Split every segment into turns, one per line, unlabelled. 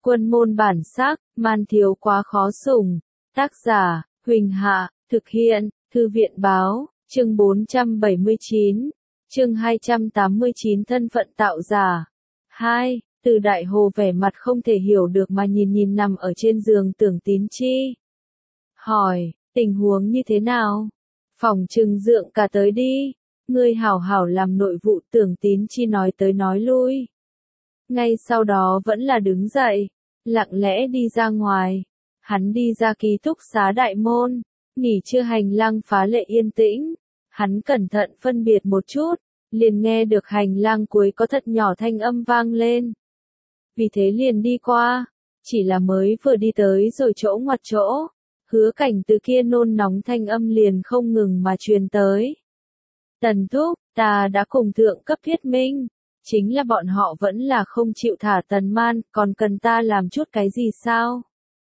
Quân môn bản sắc, man thiếu quá khó sủng. Tác giả, Huỳnh Hạ, thực hiện, Thư viện báo, chương 479, chương 289 thân phận tạo giả. 2. Từ Đại Hồ vẻ mặt không thể hiểu được mà nhìn nằm ở trên giường Tưởng Tín Chi. Hỏi, tình huống như thế nào? Phòng trừng dượng cả tới đi. Ngươi hảo hảo làm nội vụ. Tưởng Tín Chi nói tới nói lui. Ngay sau đó vẫn là đứng dậy, lặng lẽ đi ra ngoài. Hắn đi ra ký túc xá đại môn, nghỉ trưa hành lang phá lệ yên tĩnh. Hắn cẩn thận phân biệt một chút, liền nghe được hành lang cuối có thật nhỏ thanh âm vang lên. Vì thế liền đi qua, chỉ là mới vừa đi tới rồi chỗ ngoặt chỗ, Hứa Cảnh từ kia nôn nóng thanh âm liền không ngừng mà truyền tới. Tần thúc, ta đã cùng thượng cấp thuyết minh, chính là bọn họ vẫn là không chịu thả Tần Man, còn cần ta làm chút cái gì sao?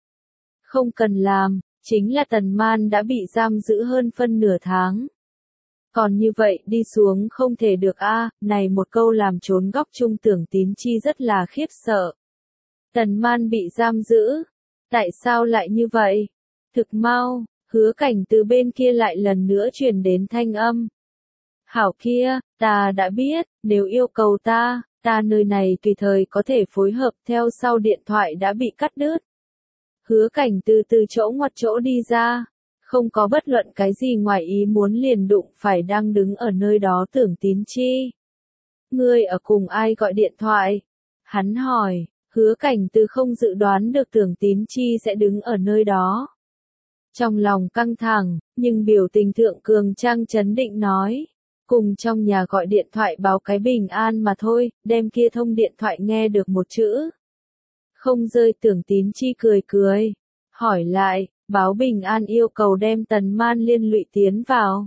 Không cần làm, chính là Tần Man đã bị giam giữ hơn phân nửa tháng. Còn như vậy đi xuống không thể được a. Này một câu làm trốn góc trung Tưởng Tín Chi rất là khiếp sợ. Tần Man bị giam giữ, tại sao lại như vậy? Thực mau, Hứa Cảnh từ bên kia lại lần nữa truyền đến thanh âm. Hảo kia, ta đã biết, nếu yêu cầu ta nơi này tùy thời có thể phối hợp. Theo sau điện thoại đã bị cắt đứt. Hứa Cảnh từ chỗ ngoặt chỗ đi ra, không có bất luận cái gì ngoài ý muốn liền đụng phải đang đứng ở nơi đó Tưởng Tín Chi. Ngươi ở cùng ai gọi điện thoại? Hắn hỏi. Hứa Cảnh từ không dự đoán được Tưởng Tín Chi sẽ đứng ở nơi đó. Trong lòng căng thẳng, nhưng biểu tình thượng cường trang trấn định nói. Cùng trong nhà gọi điện thoại báo cái bình an mà thôi, đem kia thông điện thoại nghe được một chữ. Không rơi. Tưởng Tín Chi cười, hỏi lại, báo bình an yêu cầu đem Tần Man liên lụy tiến vào.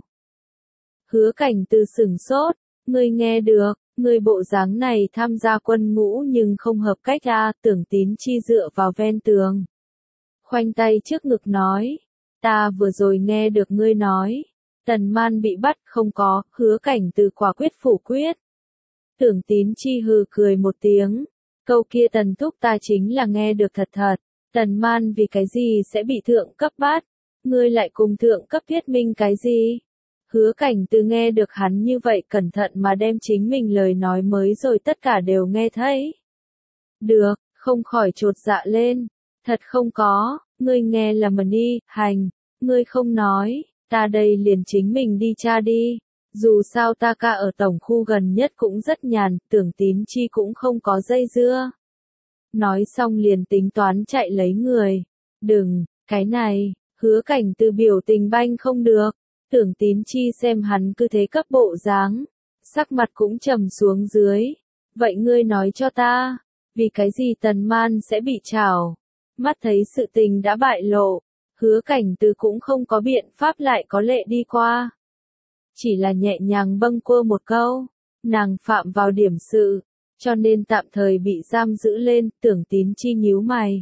Hứa Cảnh từ sửng sốt, ngươi nghe được, ngươi bộ dáng này tham gia quân ngũ nhưng không hợp cách a. Tưởng Tín Chi dựa vào ven tường, khoanh tay trước ngực nói, ta vừa rồi nghe được ngươi nói, Tần Man bị bắt. Không có. Hứa Cảnh từ quả quyết phủ quyết. Tưởng Tín Chi hừ cười một tiếng, câu kia Tần thúc ta chính là nghe được thật. Tần Man vì cái gì sẽ bị thượng cấp bắt? Ngươi lại cùng thượng cấp thuyết minh cái gì? Hứa Cảnh từ nghe được hắn như vậy cẩn thận mà đem chính mình lời nói mới rồi tất cả đều nghe thấy. Được, không khỏi chột dạ lên. Thật không có, ngươi nghe là mà đi, hành, ngươi không nói, ta đây liền chính mình đi tra đi. Dù sao ta ca ở tổng khu gần nhất cũng rất nhàn. Tưởng Tín Chi cũng không có dây dưa. Nói xong liền tính toán chạy lấy người. Đừng, cái này, Hứa Cảnh từ biểu tình banh không được. Tưởng Tín Chi xem hắn cứ thế cấp bộ dáng, sắc mặt cũng trầm xuống dưới. Vậy ngươi nói cho ta, vì cái gì Tần Man sẽ bị trảo? Mắt thấy sự tình đã bại lộ, Hứa Cảnh từ cũng không có biện pháp lại có lệ đi qua. Chỉ là nhẹ nhàng bâng quơ một câu, nàng phạm vào điểm sự, cho nên tạm thời bị giam giữ lên. Tưởng Tín Chi nhíu mày.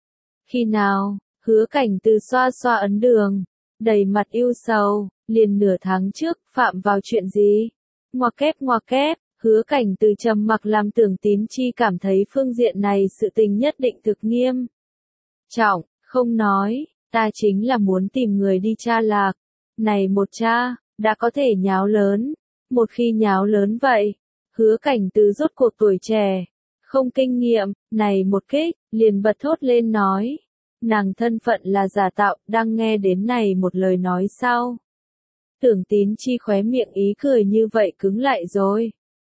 Khi nào? Hứa Cảnh từ xoa xoa ấn đường, đầy mặt ưu sầu, liền nửa tháng trước, phạm vào chuyện gì? Ngoặc kép, Hứa Cảnh từ trầm mặc làm Tưởng Tín Chi cảm thấy phương diện này sự tình nhất định thực nghiêm trọng, không nói, ta chính là muốn tìm người đi tra lạc. Này một tra, đã có thể nháo lớn. Một khi nháo lớn vậy, Hứa Cảnh từ rốt cuộc tuổi trẻ, không kinh nghiệm, này một kích, liền bật thốt lên nói. Nàng thân phận là giả tạo. Đang nghe đến này một lời nói sau, Tưởng Tín Chi khóe miệng ý cười như vậy cứng lại rồi.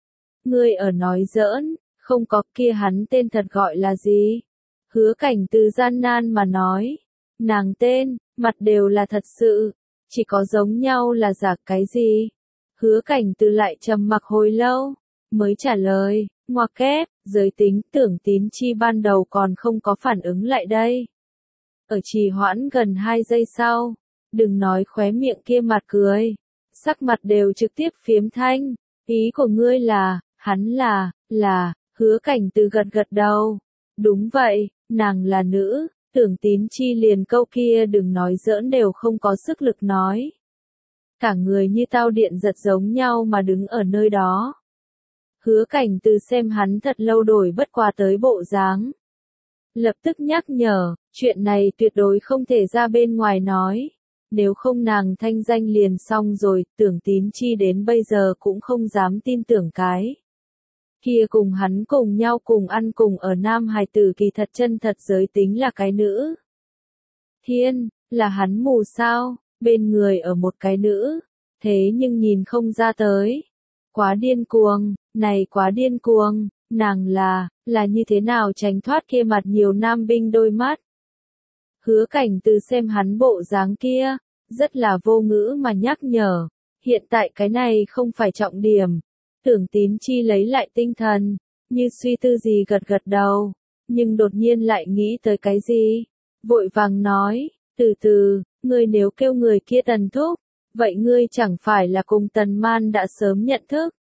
Ngươi ở nói giỡn? Không có. Kia hắn tên thật gọi là gì? Hứa Cảnh từ gian nan mà nói. Nàng tên, mặt đều là thật sự, chỉ có giống nhau là giả. Cái gì? Hứa Cảnh từ lại trầm mặc hồi lâu, mới trả lời, ngoặc kép, giới tính. Tưởng Tín Chi ban đầu còn không có phản ứng lại đây. Ở trì hoãn gần 2 giây sau, đừng nói khóe miệng kia mặt cười, sắc mặt đều trực tiếp phiếm thanh. Ý của ngươi là, hắn là, Hứa Cảnh từ gật đầu. Đúng vậy, nàng là nữ. Tưởng Tín Chi liền câu kia đừng nói giỡn đều không có sức lực nói. Cả người như tao điện giật giống nhau mà đứng ở nơi đó. Hứa Cảnh từ xem hắn thật lâu đổi bất quá tới bộ dáng. lập tức nhắc nhở, chuyện này tuyệt đối không thể ra bên ngoài nói. Nếu không nàng thanh danh liền xong rồi, Tưởng Tín Chi đến bây giờ cũng không dám tin tưởng cái. Kia cùng hắn cùng nhau cùng ăn cùng ở nam hài tử kỳ thật chân thật giới tính là cái nữ. Thiên, là hắn mù sao, bên người ở một cái nữ, thế nhưng nhìn không ra tới. Quá điên cuồng, này quá điên cuồng, nàng là như thế nào tránh thoát kia mặt nhiều nam binh đôi mắt. Hứa Cảnh Từ xem hắn bộ dáng kia, rất là vô ngữ mà nhắc nhở, hiện tại cái này không phải trọng điểm. Tưởng Tín Chi lấy lại tinh thần, như suy tư gì gật gật đầu, nhưng đột nhiên lại nghĩ tới cái gì, vội vàng nói, từ từ, ngươi nếu kêu người kia Tần thúc, vậy ngươi chẳng phải là cùng Tần Man đã sớm nhận thức.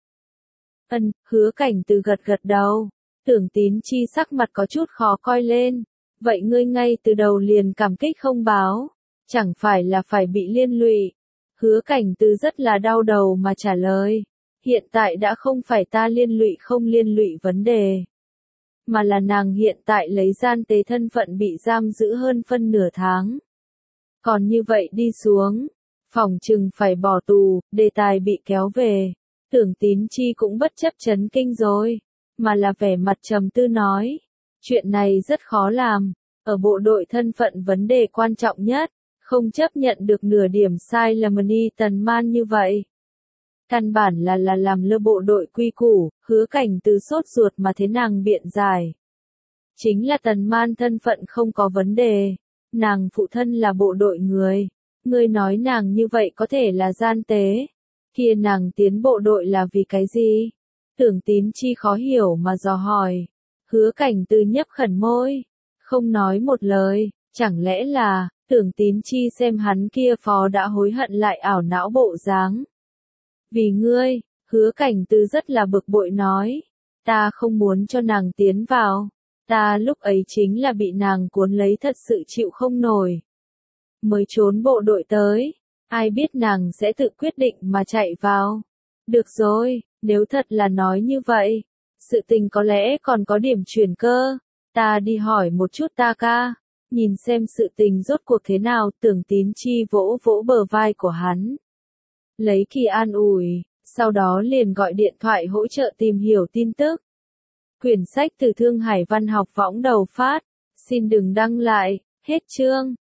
Hứa Cảnh Từ gật gật đầu, Tưởng Tín Chi sắc mặt có chút khó coi lên, vậy ngươi ngay từ đầu liền cảm kích không báo, chẳng phải là phải bị liên lụy. Hứa Cảnh Từ rất là đau đầu mà trả lời, hiện tại đã không phải ta liên lụy không liên lụy vấn đề, mà là nàng hiện tại lấy gian tế thân phận bị giam giữ hơn phân nửa tháng. Còn như vậy đi xuống, phỏng chừng phải bỏ tù, đề tài bị kéo về. Tưởng Tín Chi cũng bất chấp chấn kinh rồi, mà là vẻ mặt trầm tư nói, chuyện này rất khó làm, ở bộ đội thân phận vấn đề quan trọng nhất, không chấp nhận được nửa điểm sai lầm ni Tần Man như vậy. Căn bản là làm lơ bộ đội quy củ, Hứa Cảnh Từ sốt ruột mà thế nàng biện giải. Chính là Tần Man thân phận không có vấn đề, nàng phụ thân là bộ đội người, ngươi nói nàng như vậy có thể là gian tế, kia nàng tiến bộ đội là vì cái gì? Tưởng Tín Chi khó hiểu mà dò hỏi, Hứa Cảnh Từ nhấp khẩn môi, không nói một lời, chẳng lẽ là, Tưởng Tín Chi xem hắn kia phó đã hối hận lại ảo não bộ dáng. Vì ngươi, Hứa Cảnh Từ rất là bực bội nói, ta không muốn cho nàng tiến vào, ta lúc ấy chính là bị nàng cuốn lấy thật sự chịu không nổi. Mới trốn bộ đội tới, ai biết nàng sẽ tự quyết định mà chạy vào. Được rồi, nếu thật là nói như vậy, sự tình có lẽ còn có điểm chuyển cơ, ta đi hỏi một chút ta ca, nhìn xem sự tình rốt cuộc thế nào. Tưởng Tín Chi vỗ vỗ bờ vai của hắn, lấy kỳ an ủi, sau đó liền gọi điện thoại hỗ trợ tìm hiểu tin tức. Quyển sách từ Thương Hải Văn học võng đầu phát, xin đừng đăng lại, hết chương.